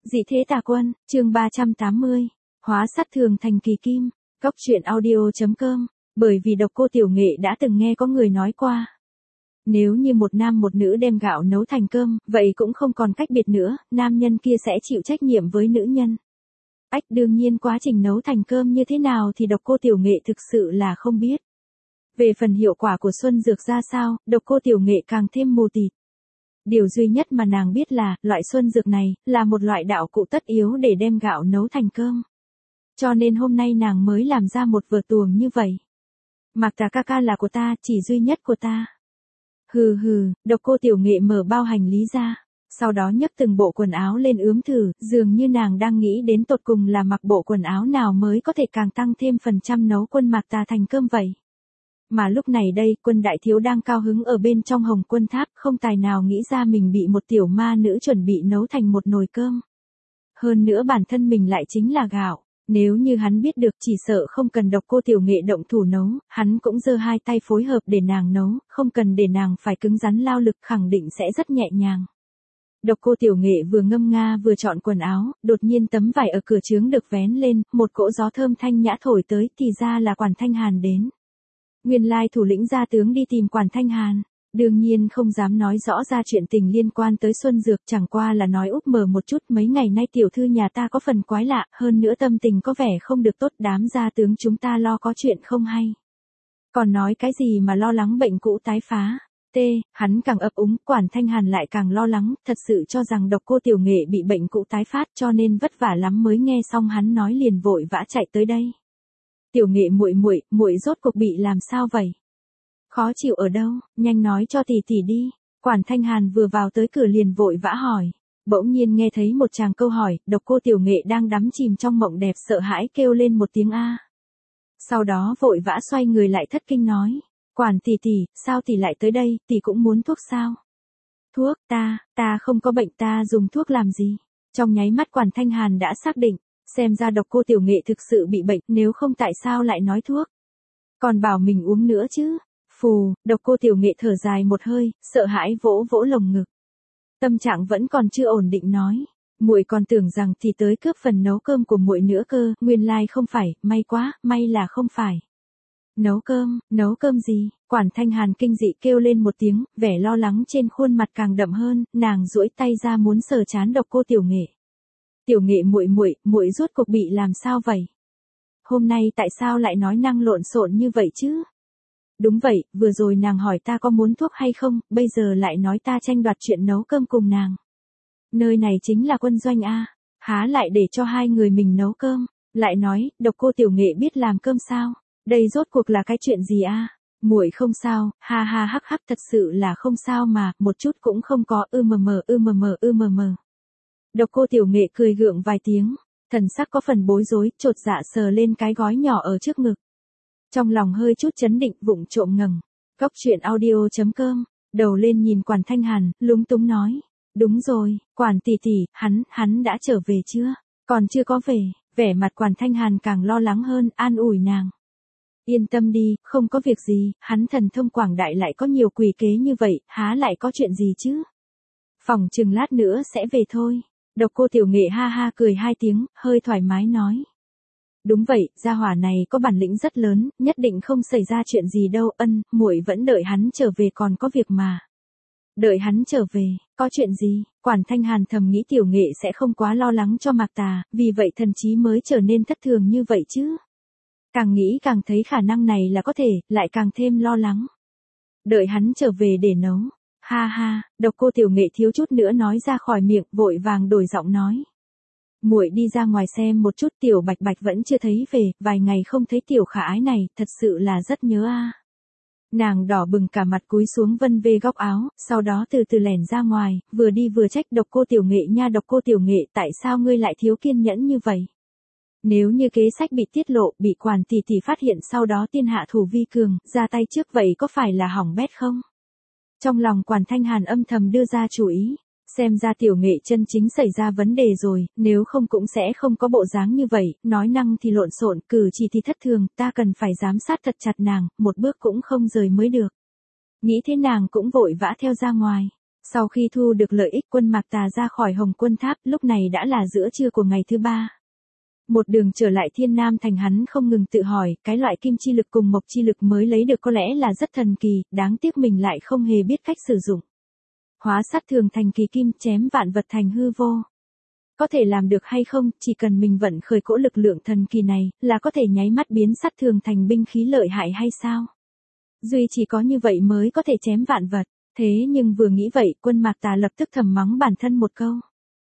Dị thế tà quân, chương 380. Hóa sát thường thành kỳ kim. Góc truyện audio.com. Bởi vì Độc Cô Tiểu Nghệ đã từng nghe có người nói qua. Nếu như một nam một nữ đem gạo nấu thành cơm, vậy cũng không còn cách biệt nữa, nam nhân kia sẽ chịu trách nhiệm với nữ nhân. Đương nhiên quá trình nấu thành cơm như thế nào thì Độc Cô Tiểu Nghệ thực sự là không biết. Về phần hiệu quả của xuân dược ra sao, Độc Cô Tiểu Nghệ càng thêm mù tịt. Điều duy nhất mà nàng biết là, loại xuân dược này, là một loại đạo cụ tất yếu để đem gạo nấu thành cơm. Cho nên hôm nay nàng mới làm ra một vở tuồng như vậy. Mạc Tà ca ca là của ta, chỉ duy nhất của ta. Hừ, Độc Cô Tiểu Nghệ mở bao hành lý ra. Sau đó nhấc từng bộ quần áo lên ướm thử, dường như nàng đang nghĩ đến tột cùng là mặc bộ quần áo nào mới có thể càng tăng thêm phần trăm nấu quân Mạc Tà thành cơm vậy. Mà lúc này đây, Quân đại thiếu đang cao hứng ở bên trong Hồng Quân Tháp, không tài nào nghĩ ra mình bị một tiểu ma nữ chuẩn bị nấu thành một nồi cơm. Hơn nữa bản thân mình lại chính là gạo, nếu như hắn biết được chỉ sợ không cần Độc Cô Tiểu Nghệ động thủ nấu, hắn cũng giơ hai tay phối hợp để nàng nấu, không cần để nàng phải cứng rắn lao lực, khẳng định sẽ rất nhẹ nhàng. Độc Cô Tiểu Nghệ vừa ngâm nga vừa chọn quần áo, đột nhiên tấm vải ở cửa trướng được vén lên, một cỗ gió thơm thanh nhã thổi tới, thì ra là Quản Thanh Hàn đến. Nguyên lai thủ lĩnh gia tướng đi tìm Quản Thanh Hàn, đương nhiên không dám nói rõ ra chuyện tình liên quan tới xuân dược, chẳng qua là nói úp mở một chút, mấy ngày nay tiểu thư nhà ta có phần quái lạ, hơn nữa tâm tình có vẻ không được tốt, đám gia tướng chúng ta lo có chuyện không hay. Còn nói cái gì mà lo lắng bệnh cũ tái phá. Hắn càng ấp úng, Quản Thanh Hàn lại càng lo lắng, thật sự cho rằng Độc Cô Tiểu Nghệ bị bệnh cũ tái phát, cho nên vất vả lắm mới nghe xong hắn nói liền vội vã chạy tới đây. Tiểu Nghệ muội rốt cuộc bị làm sao vậy? Khó chịu ở đâu, nhanh nói cho tỷ tỷ đi. Quản Thanh Hàn vừa vào tới cửa liền vội vã hỏi. Bỗng nhiên nghe thấy một tràng câu hỏi, Độc Cô Tiểu Nghệ đang đắm chìm trong mộng đẹp sợ hãi kêu lên một tiếng a. Sau đó vội vã xoay người lại thất kinh nói. Quản tỷ tỷ, sao tỷ lại tới đây, tỷ cũng muốn thuốc sao? Thuốc, ta không có bệnh, ta dùng thuốc làm gì? Trong nháy mắt Quản Thanh Hàn đã xác định, xem ra Độc Cô Tiểu Nghệ thực sự bị bệnh, nếu không tại sao lại nói thuốc? Còn bảo mình uống nữa chứ? Phù, Độc Cô Tiểu Nghệ thở dài một hơi, sợ hãi vỗ vỗ lồng ngực. Tâm trạng vẫn còn chưa ổn định nói, muội còn tưởng rằng thì tới cướp phần nấu cơm của muội nữa cơ, nguyên lai không phải, may quá, may là không phải. Nấu cơm gì? Quản Thanh Hàn kinh dị kêu lên một tiếng, vẻ lo lắng trên khuôn mặt càng đậm hơn, nàng duỗi tay ra muốn sờ trán Độc Cô Tiểu Nghệ. Tiểu Nghệ muội rốt cuộc bị làm sao vậy? Hôm nay tại sao lại nói năng lộn xộn như vậy chứ? Đúng vậy, vừa rồi nàng hỏi ta có muốn thuốc hay không, bây giờ lại nói ta tranh đoạt chuyện nấu cơm cùng nàng. Nơi này chính là quân doanh a, há lại để cho hai người mình nấu cơm, lại nói, Độc Cô Tiểu Nghệ biết làm cơm sao? Đây rốt cuộc là cái chuyện gì a? Muội không sao, ha ha hắc hắc, thật sự là không sao mà, một chút cũng không có, mờ. Độc Cô Tiểu Nghệ cười gượng vài tiếng, thần sắc có phần bối rối, chột dạ sờ lên cái gói nhỏ ở trước ngực. Trong lòng hơi chút chấn định, vụng trộm ngẩng. Góc truyện audio.com, đầu lên nhìn Quản Thanh Hàn, lúng túng nói. Đúng rồi, Quản tỷ tỷ, hắn đã trở về chưa? Còn chưa có về, vẻ mặt Quản Thanh Hàn càng lo lắng hơn, an ủi nàng. Yên tâm đi, không có việc gì, hắn thần thông quảng đại lại có nhiều quỷ kế như vậy, há lại có chuyện gì chứ? Phỏng chừng lát nữa sẽ về thôi. Độc Cô Tiểu Nghệ ha ha cười hai tiếng, hơi thoải mái nói. Đúng vậy, gia hỏa này có bản lĩnh rất lớn, nhất định không xảy ra chuyện gì đâu, muội vẫn đợi hắn trở về, còn có việc mà. Đợi hắn trở về, có chuyện gì? Quản Thanh Hàn thầm nghĩ Tiểu Nghệ sẽ không quá lo lắng cho Mạc Tà, vì vậy thần trí mới trở nên thất thường như vậy chứ. Càng nghĩ càng thấy khả năng này là có thể, lại càng thêm lo lắng. Đợi hắn trở về để nấu. Ha, Độc Cô Tiểu Nghệ thiếu chút nữa nói ra khỏi miệng, vội vàng đổi giọng nói. Muội đi ra ngoài xem một chút, Tiểu Bạch Bạch vẫn chưa thấy về, vài ngày không thấy tiểu khả ái này, thật sự là rất nhớ a. Nàng đỏ bừng cả mặt cúi xuống vân vê góc áo, sau đó từ từ lẻn ra ngoài, vừa đi vừa trách Độc Cô Tiểu Nghệ nha, Độc Cô Tiểu Nghệ, tại sao ngươi lại thiếu kiên nhẫn như vậy? Nếu như kế sách bị tiết lộ, bị Quản tỷ tỷ phát hiện, sau đó tiên hạ thủ vi cường, ra tay trước, vậy có phải là hỏng bét không? Trong lòng Quản Thanh Hàn âm thầm đưa ra chủ ý, xem ra Tiểu Nghệ chân chính xảy ra vấn đề rồi, nếu không cũng sẽ không có bộ dáng như vậy, nói năng thì lộn xộn, cử chỉ thì thất thường, ta cần phải giám sát thật chặt nàng, một bước cũng không rời mới được. Nghĩ thế nàng cũng vội vã theo ra ngoài. Sau khi thu được lợi ích, Quân Mạc Tà ra khỏi Hồng Quân Tháp, lúc này đã là giữa trưa của ngày thứ 3. Một đường trở lại Thiên Nam Thành, hắn không ngừng tự hỏi, cái loại kim chi lực cùng mộc chi lực mới lấy được có lẽ là rất thần kỳ, đáng tiếc mình lại không hề biết cách sử dụng. Hóa sát thường thành kỳ kim, chém vạn vật thành hư vô. Có thể làm được hay không, chỉ cần mình vận khởi cỗ lực lượng thần kỳ này, là có thể nháy mắt biến sát thường thành binh khí lợi hại hay sao? Duy chỉ có như vậy mới có thể chém vạn vật. Thế nhưng vừa nghĩ vậy, Quân Mạc Tà lập tức thầm mắng bản thân một câu.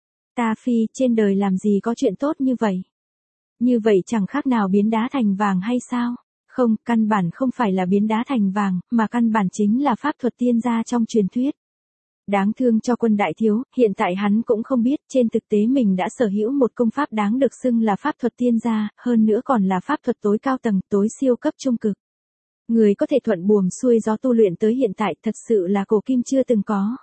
Ta phi, trên đời làm gì có chuyện tốt như vậy? Như vậy chẳng khác nào biến đá thành vàng hay sao? Không, căn bản không phải là biến đá thành vàng, mà căn bản chính là pháp thuật tiên gia trong truyền thuyết. Đáng thương cho Quân đại thiếu, hiện tại hắn cũng không biết, trên thực tế mình đã sở hữu một công pháp đáng được xưng là pháp thuật tiên gia, hơn nữa còn là pháp thuật tối cao tầng, tối siêu cấp trung cực. Người có thể thuận buồm xuôi gió tu luyện tới hiện tại thật sự là cổ kim chưa từng có.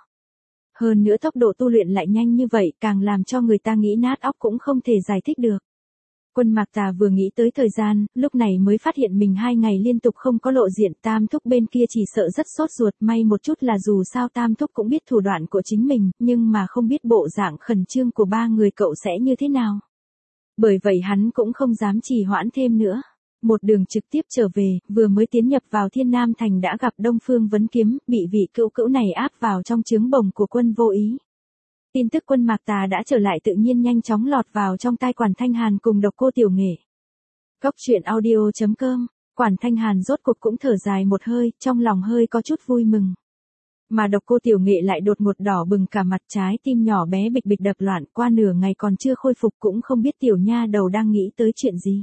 Hơn nữa tốc độ tu luyện lại nhanh như vậy, càng làm cho người ta nghĩ nát óc cũng không thể giải thích được. Quân Mạc Tà vừa nghĩ tới thời gian, lúc này mới phát hiện mình 2 ngày liên tục không có lộ diện, Tam Thúc bên kia chỉ sợ rất sốt ruột, may một chút là dù sao Tam Thúc cũng biết thủ đoạn của chính mình, nhưng mà không biết bộ dạng khẩn trương của 3 người cậu sẽ như thế nào. Bởi vậy hắn cũng không dám trì hoãn thêm nữa. Một đường trực tiếp trở về, vừa mới tiến nhập vào Thiên Nam Thành đã gặp Đông Phương Vấn Kiếm, bị vị cữu cữu này áp vào trong trướng bồng của Quân Vô Ý. Tin tức Quân Mạc Tà đã trở lại tự nhiên nhanh chóng lọt vào trong tai Quản Thanh Hàn cùng Độc Cô Tiểu Nghệ. Cốc truyện audio.com, Quản Thanh Hàn rốt cuộc cũng thở dài một hơi, trong lòng hơi có chút vui mừng. Mà Độc Cô Tiểu Nghệ lại đột ngột đỏ bừng cả mặt, trái tim nhỏ bé bịch bịch đập loạn, qua nửa ngày còn chưa khôi phục, cũng không biết tiểu nha đầu đang nghĩ tới chuyện gì.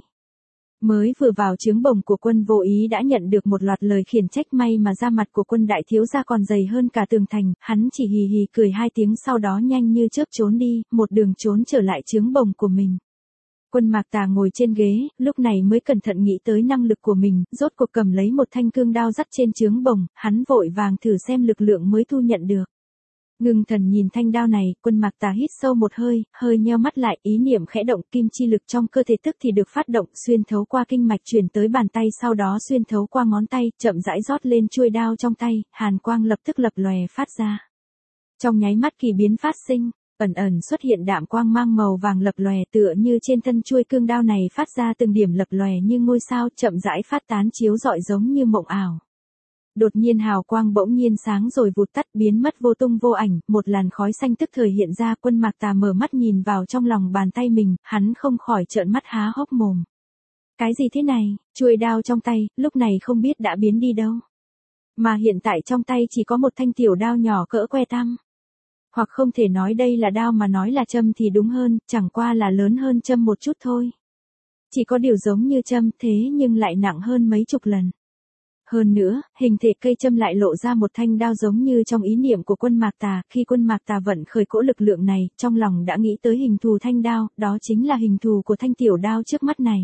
Mới vừa vào trướng bồng của Quân Vô Ý đã nhận được một loạt lời khiển trách, may mà da mặt của Quân đại thiếu gia còn dày hơn cả tường thành, hắn chỉ hì hì cười 2 tiếng sau đó nhanh như chớp trốn đi, một đường trốn trở lại trướng bồng của mình. Quân Mạc Tà ngồi trên ghế, lúc này mới cẩn thận nghĩ tới năng lực của mình, rốt cuộc cầm lấy một thanh cương đao dắt trên trướng bồng, hắn vội vàng thử xem lực lượng mới thu nhận được. Ngưng thần nhìn thanh đao này, Quân Mạc Tà hít sâu một hơi, hơi nheo mắt lại, ý niệm khẽ động, kim chi lực trong cơ thể tức thì được phát động, xuyên thấu qua kinh mạch truyền tới bàn tay, sau đó xuyên thấu qua ngón tay, chậm rãi rót lên chuôi đao trong tay, hàn quang lập tức lập lòe phát ra. Trong nháy mắt kỳ biến phát sinh, ẩn ẩn xuất hiện đạm quang mang màu vàng lập lòe, tựa như trên thân chuôi cương đao này phát ra từng điểm lập lòe như ngôi sao, chậm rãi phát tán chiếu rọi giống như mộng ảo. Đột nhiên hào quang bỗng nhiên sáng rồi vụt tắt, biến mất vô tung vô ảnh, một làn khói xanh tức thời hiện ra. Quân Mạc Tà mở mắt nhìn vào trong lòng bàn tay mình, hắn không khỏi trợn mắt há hốc mồm. Cái gì thế này, chuôi đao trong tay, lúc này không biết đã biến đi đâu. Mà hiện tại trong tay chỉ có một thanh tiểu đao nhỏ cỡ que tăm. Hoặc không thể nói đây là đao mà nói là châm thì đúng hơn, chẳng qua là lớn hơn châm một chút thôi. Chỉ có điều giống như châm thế nhưng lại nặng hơn mấy chục lần. Hơn nữa, hình thể cây châm lại lộ ra một thanh đao giống như trong ý niệm của Quân Mạc Tà, khi Quân Mạc Tà vận khởi cỗ lực lượng này, trong lòng đã nghĩ tới hình thù thanh đao, đó chính là hình thù của thanh tiểu đao trước mắt này.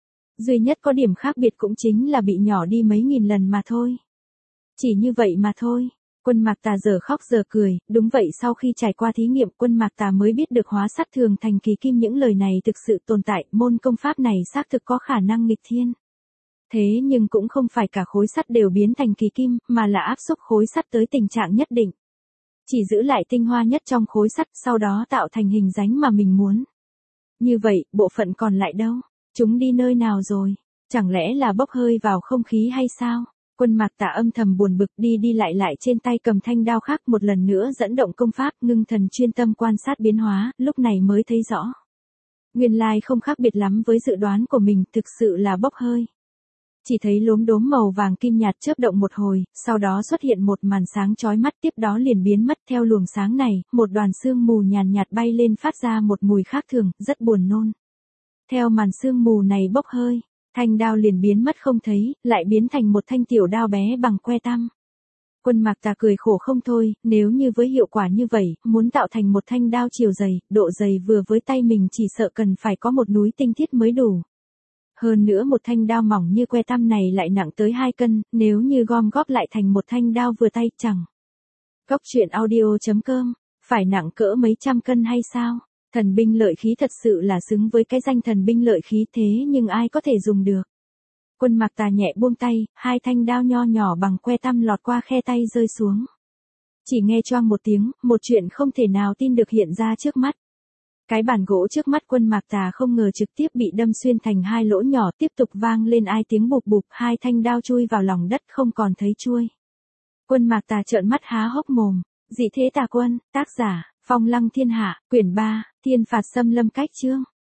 Duy nhất có điểm khác biệt cũng chính là bị nhỏ đi mấy nghìn lần mà thôi. Chỉ như vậy mà thôi. Quân Mạc Tà giờ khóc giờ cười, đúng vậy, sau khi trải qua thí nghiệm, Quân Mạc Tà mới biết được hóa sát thường thành kỳ kim, những lời này thực sự tồn tại, môn công pháp này xác thực có khả năng nghịch thiên. Thế nhưng cũng không phải cả khối sắt đều biến thành kỳ kim, mà là áp xúc khối sắt tới tình trạng nhất định. Chỉ giữ lại tinh hoa nhất trong khối sắt, sau đó tạo thành hình dáng mà mình muốn. Như vậy, bộ phận còn lại đâu? Chúng đi nơi nào rồi? Chẳng lẽ là bốc hơi vào không khí hay sao? Quân Mạc Tà âm thầm buồn bực, đi lại trên tay cầm thanh đao khác, một lần nữa dẫn động công pháp, ngưng thần chuyên tâm quan sát biến hóa, lúc này mới thấy rõ. Nguyên lai không khác biệt lắm với dự đoán của mình, thực sự là bốc hơi. Chỉ thấy lốm đốm màu vàng kim nhạt chớp động một hồi, sau đó xuất hiện một màn sáng chói mắt, tiếp đó liền biến mất. Theo luồng sáng này, một đoàn sương mù nhàn nhạt bay lên phát ra một mùi khác thường, rất buồn nôn. Theo màn sương mù này bốc hơi, thanh đao liền biến mất không thấy, lại biến thành một thanh tiểu đao bé bằng que tăm. Quân Mạc Tà cười khổ không thôi, nếu như với hiệu quả như vậy, muốn tạo thành một thanh đao chiều dày, độ dày vừa với tay mình chỉ sợ cần phải có một núi tinh thiết mới đủ. Hơn nữa một thanh đao mỏng như que tăm này lại nặng tới 2 cân, nếu như gom góp lại thành một thanh đao vừa tay chẳng. Cốc truyện audio.com, phải nặng cỡ mấy trăm cân hay sao? Thần binh lợi khí thật sự là xứng với cái danh thần binh lợi khí, thế nhưng ai có thể dùng được? Quân Mạc Tà nhẹ buông tay, 2 thanh đao nho nhỏ bằng que tăm lọt qua khe tay rơi xuống. Chỉ nghe choang một tiếng, một chuyện không thể nào tin được hiện ra trước mắt. Cái bàn gỗ trước mắt Quân Mạc Tà không ngờ trực tiếp bị đâm xuyên thành hai lỗ nhỏ, tiếp tục vang lên ai tiếng bụp bụp, hai thanh đao chui vào lòng đất không còn thấy chuôi. Quân Mạc Tà trợn mắt há hốc mồm. Dị thế tà quân, tác giả, Phong Lăng Thiên Hạ, quyển 3, Thiên phạt xâm lâm cách chương.